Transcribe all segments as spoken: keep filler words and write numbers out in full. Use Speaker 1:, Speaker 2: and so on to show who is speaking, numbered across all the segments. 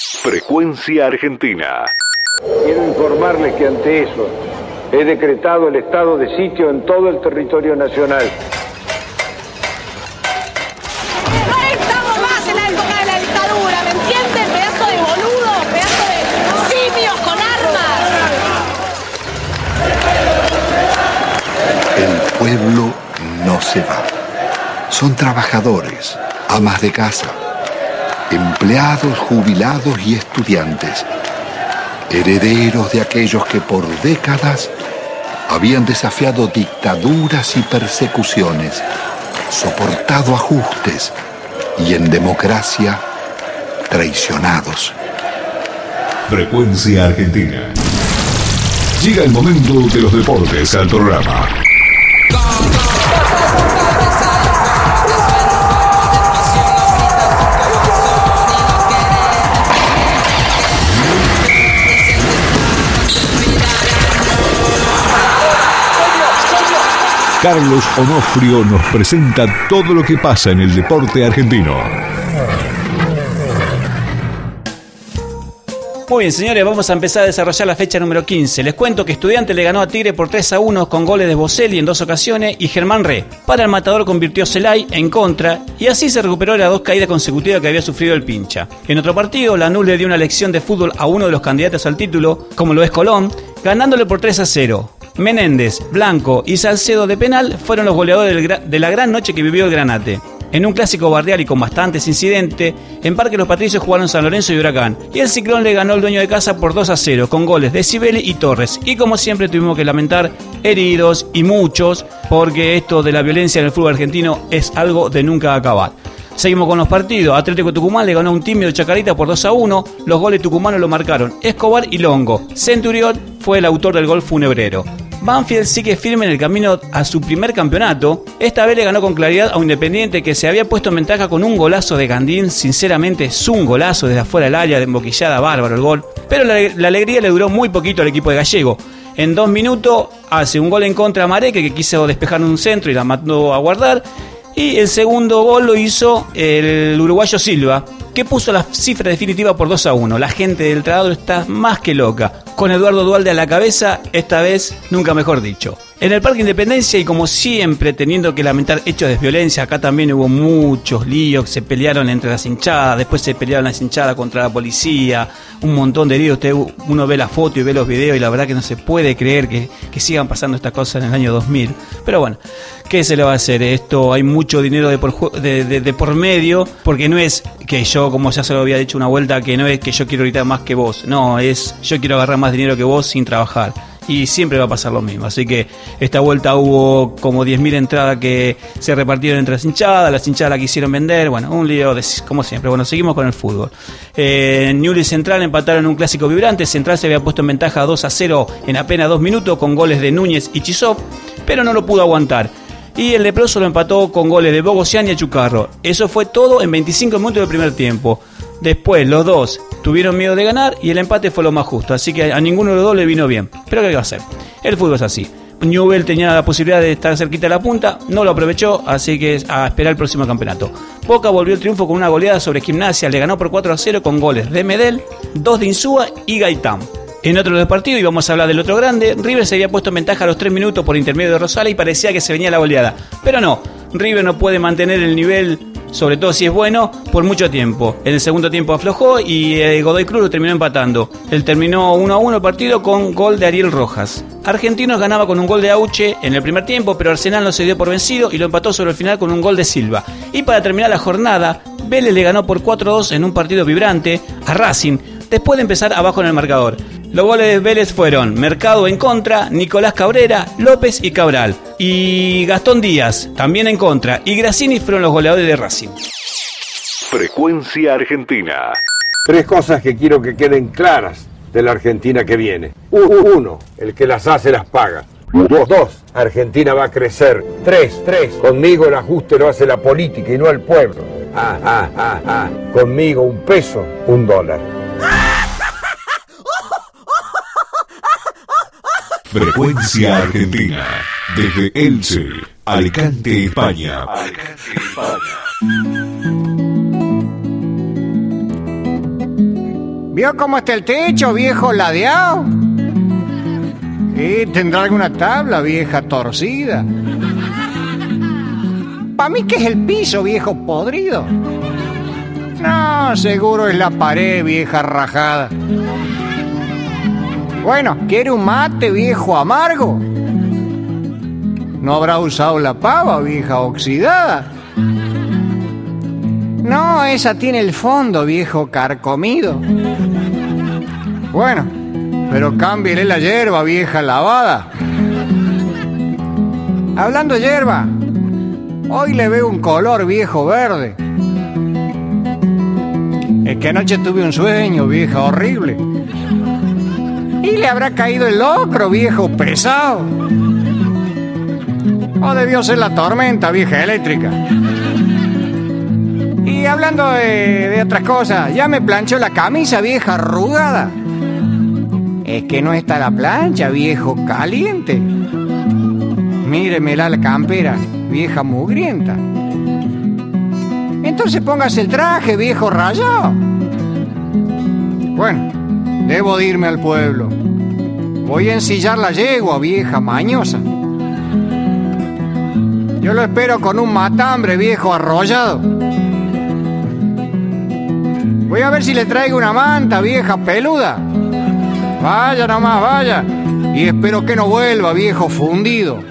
Speaker 1: Frecuencia Argentina.
Speaker 2: Quiero informarles que ante eso he decretado el estado de sitio en todo el territorio nacional.
Speaker 3: No estamos más en la época de la dictadura, ¿me entienden? Pedazo de boludo, pedazo de simios con armas.
Speaker 4: El pueblo no se va. Son trabajadores, amas de casa, empleados, jubilados y estudiantes, herederos de aquellos que por décadas habían desafiado dictaduras y persecuciones, soportado ajustes y en democracia traicionados.
Speaker 1: Frecuencia Argentina. Llega el momento de los deportes al programa. Carlos Onofrio nos presenta todo lo que pasa en el deporte argentino.
Speaker 5: Muy bien, señores, vamos a empezar a desarrollar la fecha número quince. Les cuento que Estudiantes le ganó a Tigre por tres a uno con goles de Boselli en dos ocasiones y Germán Re. Para el Matador convirtió Celay en contra y así se recuperó de las dos caídas consecutivas que había sufrido el Pincha. En otro partido, Lanús le dio una lección de fútbol a uno de los candidatos al título, como lo es Colón, ganándole por tres a cero. Menéndez, Blanco y Salcedo de penal fueron los goleadores del gra- de la gran noche que vivió el Granate. En un clásico barrial y con bastantes incidentes, en Parque Los Patricios jugaron San Lorenzo y Huracán. Y el Ciclón le ganó al dueño de casa por dos a cero, con goles de Sibeli y Torres. Y como siempre tuvimos que lamentar heridos y muchos, porque esto de la violencia en el fútbol argentino es algo de nunca acabar. Seguimos con los partidos. Atlético Tucumán le ganó a un tímido Chacarita por dos a uno. Los goles tucumanos lo marcaron Escobar y Longo. Centurión fue el autor del gol funebrero. Banfield sigue firme en el camino a su primer campeonato. Esta vez le ganó con claridad a un Independiente que se había puesto en ventaja con un golazo de Gandín. Sinceramente es un golazo desde afuera del área, de emboquillada, bárbaro el gol. Pero la, la alegría le duró muy poquito al equipo de Gallego. En dos minutos hace un gol en contra a Mareque, que quiso despejar un centro y la mandó a guardar. Y el segundo gol lo hizo el uruguayo Silva, que puso la cifra definitiva por dos a uno. La gente del Tratado está más que loca. Con Eduardo Dualde a la cabeza, esta vez nunca mejor dicho. En el Parque Independencia, y como siempre teniendo que lamentar hechos de violencia, acá también hubo muchos líos, se pelearon entre las hinchadas, después se pelearon las hinchadas contra la policía, un montón de heridos. Usted, uno ve la foto y ve los videos y la verdad que no se puede creer que, que sigan pasando estas cosas en el año dos mil. Pero bueno, ¿qué se le va a hacer? Esto, hay mucho dinero de por, de, de, de por medio, porque no es que yo, como ya se lo había dicho una vuelta, que no es que yo quiero gritar más que vos, no, es yo quiero agarrar más dinero que vos sin trabajar. Y siempre va a pasar lo mismo. Así que esta vuelta hubo como diez mil entradas que se repartieron entre las hinchadas. Las hinchadas la quisieron vender. Bueno, un lío de, como siempre. Bueno, seguimos con el fútbol. Eh, Newell's y Central empataron un clásico vibrante. Central se había puesto en ventaja dos a cero en apenas dos minutos con goles de Núñez y Chisov, pero no lo pudo aguantar. Y el Leproso lo empató con goles de Bogosian y Achucarro. Eso fue todo en veinticinco minutos del primer tiempo. Después los dos tuvieron miedo de ganar y el empate fue lo más justo. Así que a ninguno de los dos le vino bien. Pero ¿qué va a hacer? El fútbol es así. Newell's tenía la posibilidad de estar cerquita de la punta, no lo aprovechó, así que a esperar el próximo campeonato. Boca volvió el triunfo con una goleada sobre Gimnasia, le ganó por cuatro a cero con goles de Medel, dos de Insúa y Gaitán. En otro de los partidos, y vamos a hablar del otro grande, River se había puesto en ventaja a los tres minutos por intermedio de Rosales y parecía que se venía la goleada. Pero no, River no puede mantener el nivel, sobre todo si es bueno, por mucho tiempo. En el segundo tiempo aflojó y eh, Godoy Cruz lo terminó empatando. Él terminó uno a uno el partido con gol de Ariel Rojas. Argentinos ganaba con un gol de Auche en el primer tiempo, pero Arsenal no se dio por vencido y lo empató sobre el final con un gol de Silva. Y para terminar la jornada, Vélez le ganó por cuatro a dos en un partido vibrante a Racing, después de empezar abajo en el marcador. Los goles de Vélez fueron Mercado en contra, Nicolás Cabrera, López y Cabral. Y Gastón Díaz, también en contra. Y Grassini fueron los goleadores de Racing.
Speaker 1: Frecuencia Argentina.
Speaker 2: Tres cosas que quiero que queden claras de la Argentina que viene. Uno, el que las hace las paga. Dos, dos, Argentina va a crecer. Tres, tres, conmigo el ajuste lo hace la política y no el pueblo. Ah, ah, ah, ah, conmigo un peso, un dólar.
Speaker 1: Frecuencia Argentina. Desde Elche, Alicante, España. Alicante, España.
Speaker 6: ¿Vio cómo está el techo, viejo ladeado? ¿Y tendrá alguna tabla, vieja torcida? ¿Para mí qué es el piso, viejo podrido? No, seguro es la pared, vieja rajada. Bueno, ¿quiere un mate, viejo amargo? ¿No habrá usado la pava, vieja oxidada? No, esa tiene el fondo, viejo carcomido. Bueno, pero cámbiele la hierba, vieja lavada. Hablando de hierba, hoy le veo un color, viejo verde. Es que anoche tuve un sueño, vieja horrible. Y le habrá caído el locro, viejo pesado. O debió ser la tormenta, vieja eléctrica. Y hablando de, de otras cosas, ya me planchó la camisa, vieja arrugada. Es que no está la plancha, viejo caliente. Míremela la campera, vieja mugrienta. Entonces póngase el traje, viejo rayado. Bueno, debo de irme al pueblo. Voy a ensillar la yegua, vieja mañosa. Yo lo espero con un matambre, viejo arrollado. Voy a ver si le traigo una manta, vieja peluda. Vaya nomás, vaya. Y espero que no vuelva, viejo fundido.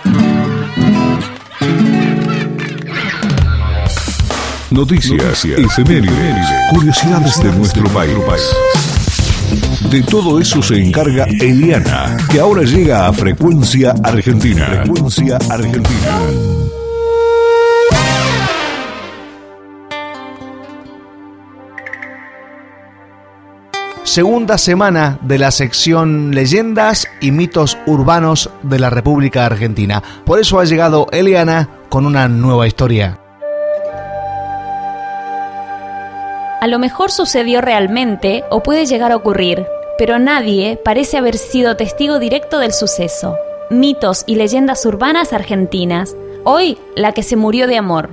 Speaker 1: Noticias, efemérides, curiosidades de nuestro país. De todo eso se encarga Eliana, que ahora llega a Frecuencia Argentina. Frecuencia Argentina.
Speaker 7: Segunda semana de la sección Leyendas y mitos urbanos de la República Argentina. Por eso ha llegado Eliana con una nueva historia.
Speaker 8: A lo mejor sucedió realmente o puede llegar a ocurrir, pero nadie parece haber sido testigo directo del suceso. Mitos y leyendas urbanas argentinas. Hoy, la que se murió de amor.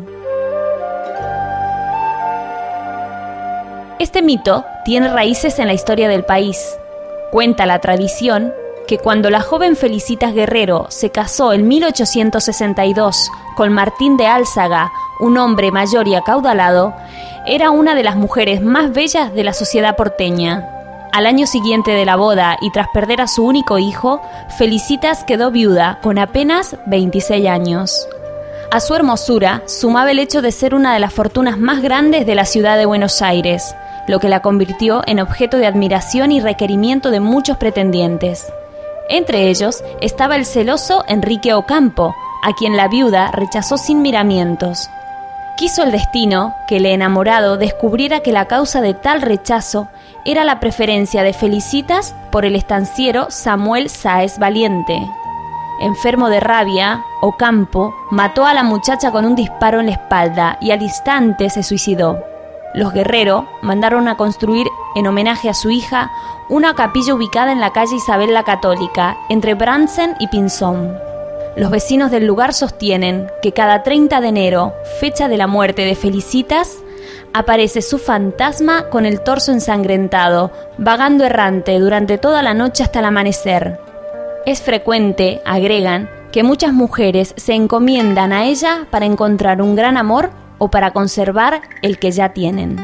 Speaker 8: Este mito tiene raíces en la historia del país. Cuenta la tradición que cuando la joven Felicitas Guerrero se casó en mil ochocientos sesenta y dos con Martín de Álzaga, un hombre mayor y acaudalado, era una de las mujeres más bellas de la sociedad porteña. Al año siguiente de la boda y tras perder a su único hijo, Felicitas quedó viuda con apenas veintiséis años. A su hermosura sumaba el hecho de ser una de las fortunas más grandes de la ciudad de Buenos Aires, lo que la convirtió en objeto de admiración y requerimiento de muchos pretendientes. Entre ellos estaba el celoso Enrique Ocampo, a quien la viuda rechazó sin miramientos. Quiso el destino que el enamorado descubriera que la causa de tal rechazo era la preferencia de Felicitas por el estanciero Samuel Sáez Valiente. Enfermo de rabia, Ocampo mató a la muchacha con un disparo en la espalda y al instante se suicidó. Los Guerrero mandaron a construir, en homenaje a su hija, una capilla ubicada en la calle Isabel la Católica, entre Bransen y Pinzón. Los vecinos del lugar sostienen que cada treinta de enero, fecha de la muerte de Felicitas, aparece su fantasma con el torso ensangrentado, vagando errante durante toda la noche hasta el amanecer. Es frecuente, agregan, que muchas mujeres se encomiendan a ella para encontrar un gran amor o para conservar el que ya tienen.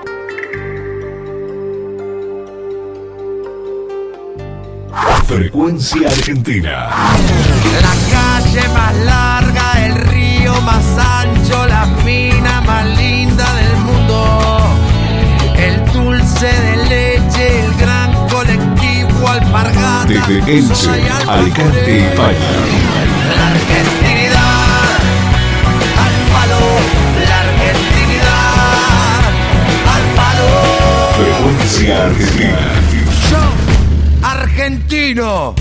Speaker 1: Frecuencia Argentina.
Speaker 9: La calle más larga, el río más ancho, la mina más linda del mundo. El dulce de leche, el gran colectivo Alpargata.
Speaker 1: Desde Elche, Alicante y España.
Speaker 9: La argentinidad al palo, la argentinidad al palo.
Speaker 1: Frecuencia Argentina.
Speaker 9: Yo, argentino.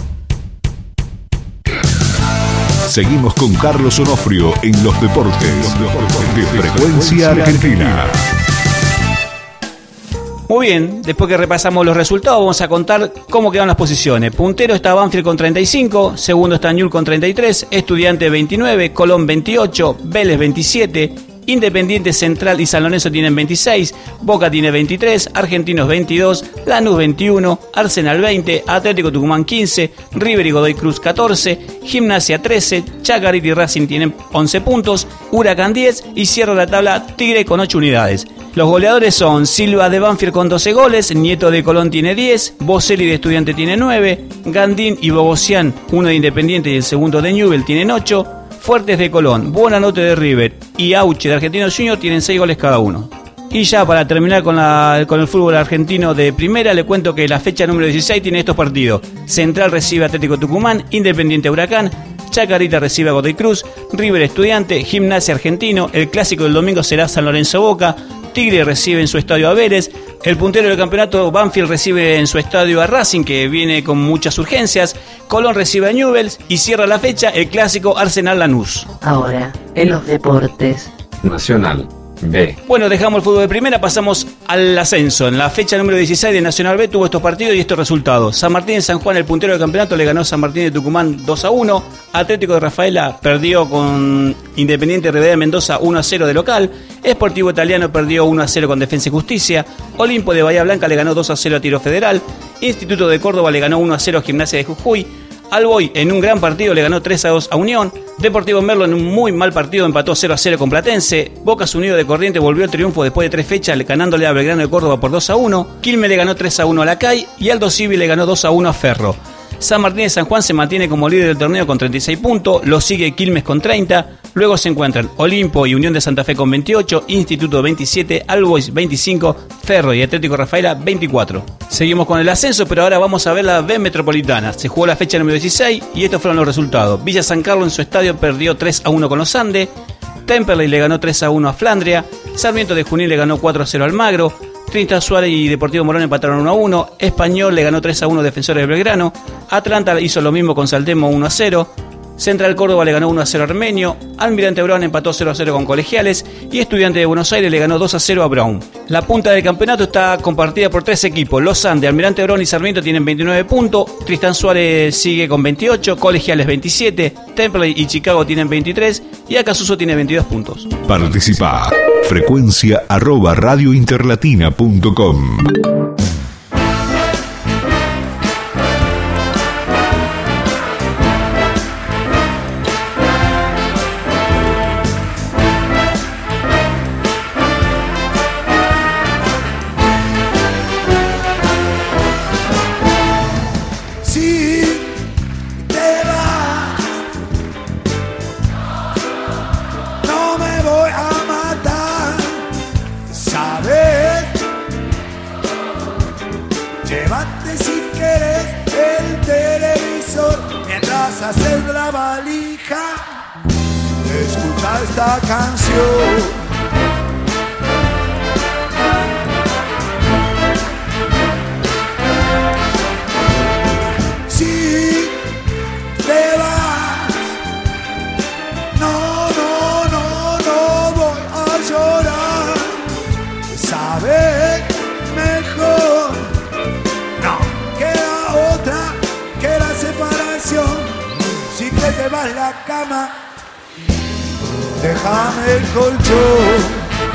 Speaker 1: Seguimos con Carlos Onofrio en los deportes de Frecuencia Argentina.
Speaker 5: Muy bien, después que repasamos los resultados vamos a contar cómo quedan las posiciones. Puntero está Banfield con treinta y cinco, segundo está Newell's con treinta y tres, Estudiantes veintinueve, Colón veintiocho, Vélez veintisiete, Independiente, Central y San Lorenzo tienen veintiséis, Boca tiene veintitrés, Argentinos veintidós, Lanús veintiuno, Arsenal veinte, Atlético Tucumán quince, River y Godoy Cruz catorce, Gimnasia trece, Chacarita y Racing tienen once puntos, Huracán diez y cierra la tabla Tigre con ocho unidades. Los goleadores son Silva de Banfield con doce goles, Nieto de Colón tiene diez, Boselli de Estudiante tiene nueve, Gandín y Bogosian, uno de Independiente y el segundo de Newell, tienen ocho, Fuertes de Colón, Buonanotte de River y Auche de Argentinos Juniors tienen seis goles cada uno. Y ya para terminar con, la, con el fútbol argentino de primera, le cuento que la fecha número dieciséis tiene estos partidos. Central recibe a Atlético Tucumán, Independiente Huracán, Chacarita recibe a Godoy Cruz, River Estudiante, Gimnasia Argentino, el clásico del domingo será San Lorenzo Boca, Tigre recibe en su estadio a Vélez, el puntero del campeonato Banfield recibe en su estadio a Racing, que viene con muchas urgencias, Colón recibe a Newell's y cierra la fecha el clásico Arsenal Lanús.
Speaker 10: Ahora, en los deportes.
Speaker 2: Nacional B.
Speaker 5: Bueno, dejamos el fútbol de primera, pasamos al ascenso. En la fecha número dieciséis de Nacional B tuvo estos partidos y estos resultados. San Martín de San Juan, el puntero del campeonato, le ganó a San Martín de Tucumán dos a uno. Atlético de Rafaela perdió con Independiente Rivadavia de Mendoza uno a cero de local. Sportivo Italiano perdió uno a cero con Defensa y Justicia. Olimpo de Bahía Blanca le ganó dos a cero a Tiro Federal. Instituto de Córdoba le ganó uno a cero a Gimnasia de Jujuy. Alboy en un gran partido le ganó tres a dos a Unión. Deportivo Merlo en un muy mal partido empató cero a cero con Platense. Bocas Unido de Corrientes volvió al triunfo después de tres fechas ganándole a Belgrano de Córdoba por dos a uno. Quilmes le ganó tres a uno a La Cay y Aldo Civi le ganó dos a uno a Ferro. San Martín de San Juan se mantiene como líder del torneo con treinta y seis puntos, lo sigue Quilmes con treinta, luego se encuentran Olimpo y Unión de Santa Fe con veintiocho, Instituto veintisiete, Alboys veinticinco, Ferro y Atlético Rafaela veinticuatro. Seguimos con el ascenso, pero ahora vamos a ver la B Metropolitana. Se jugó la fecha número dieciséis y estos fueron los resultados. Villa San Carlos en su estadio perdió tres a uno con los Andes, Temperley le ganó tres a uno a Flandria, Sarmiento de Junín le ganó cuatro a cero al Magro, Trinidad Suárez y Deportivo Morón empataron uno a uno, Español le ganó tres a uno a Defensores de Belgrano, Atlanta hizo lo mismo con Saltemo uno a cero, Central Córdoba le ganó uno a cero a Armenio, Almirante Brown empató cero a cero con Colegiales y Estudiante de Buenos Aires le ganó dos a cero a Brown. La punta del campeonato está compartida por tres equipos. Los Andes, Almirante Brown y Sarmiento tienen veintinueve puntos, Tristán Suárez sigue con veintiocho, Colegiales veintisiete, Temple y Chicago tienen veintitrés y Acasuso tiene veintidós puntos.
Speaker 1: Participa. Frecuencia arroba radiointerlatina punto com.
Speaker 9: Hacer la valija, escucha esta canción. Si te vas, no, no, no, no voy a llorar. Sabes mejor, no queda otra que la separación. Si te llevas la cama, déjame el colchón.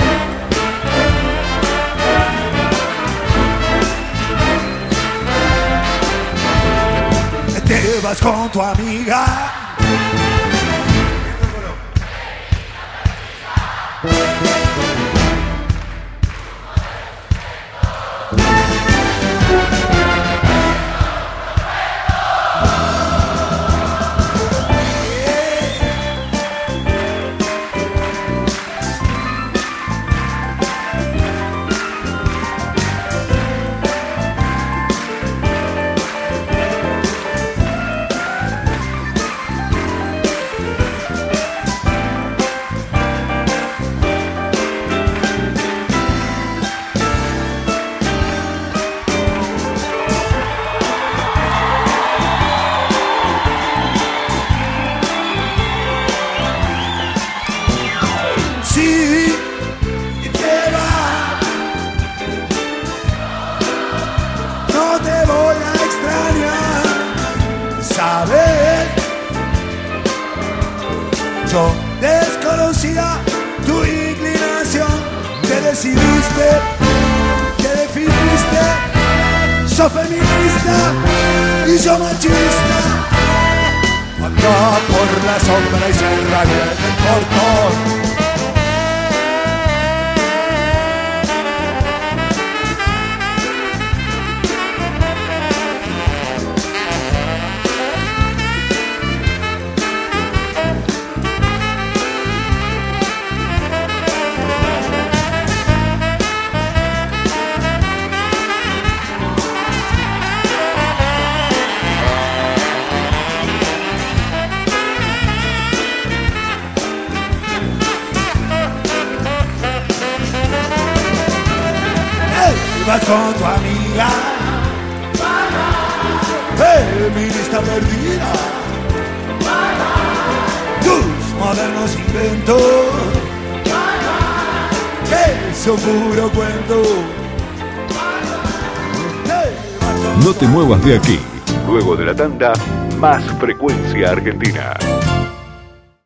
Speaker 9: Te vas con tu amiga. Yo desconocía tu iglesia.
Speaker 11: decidiste, que definiste, sos feminista y yo machista. Acá por la sombra y cerra bien el portón. Vas con tu amiga, feminista perdida, tus modernos inventos, que son puro cuento.
Speaker 1: No te muevas de aquí. Luego de la tanda, más Frecuencia Argentina.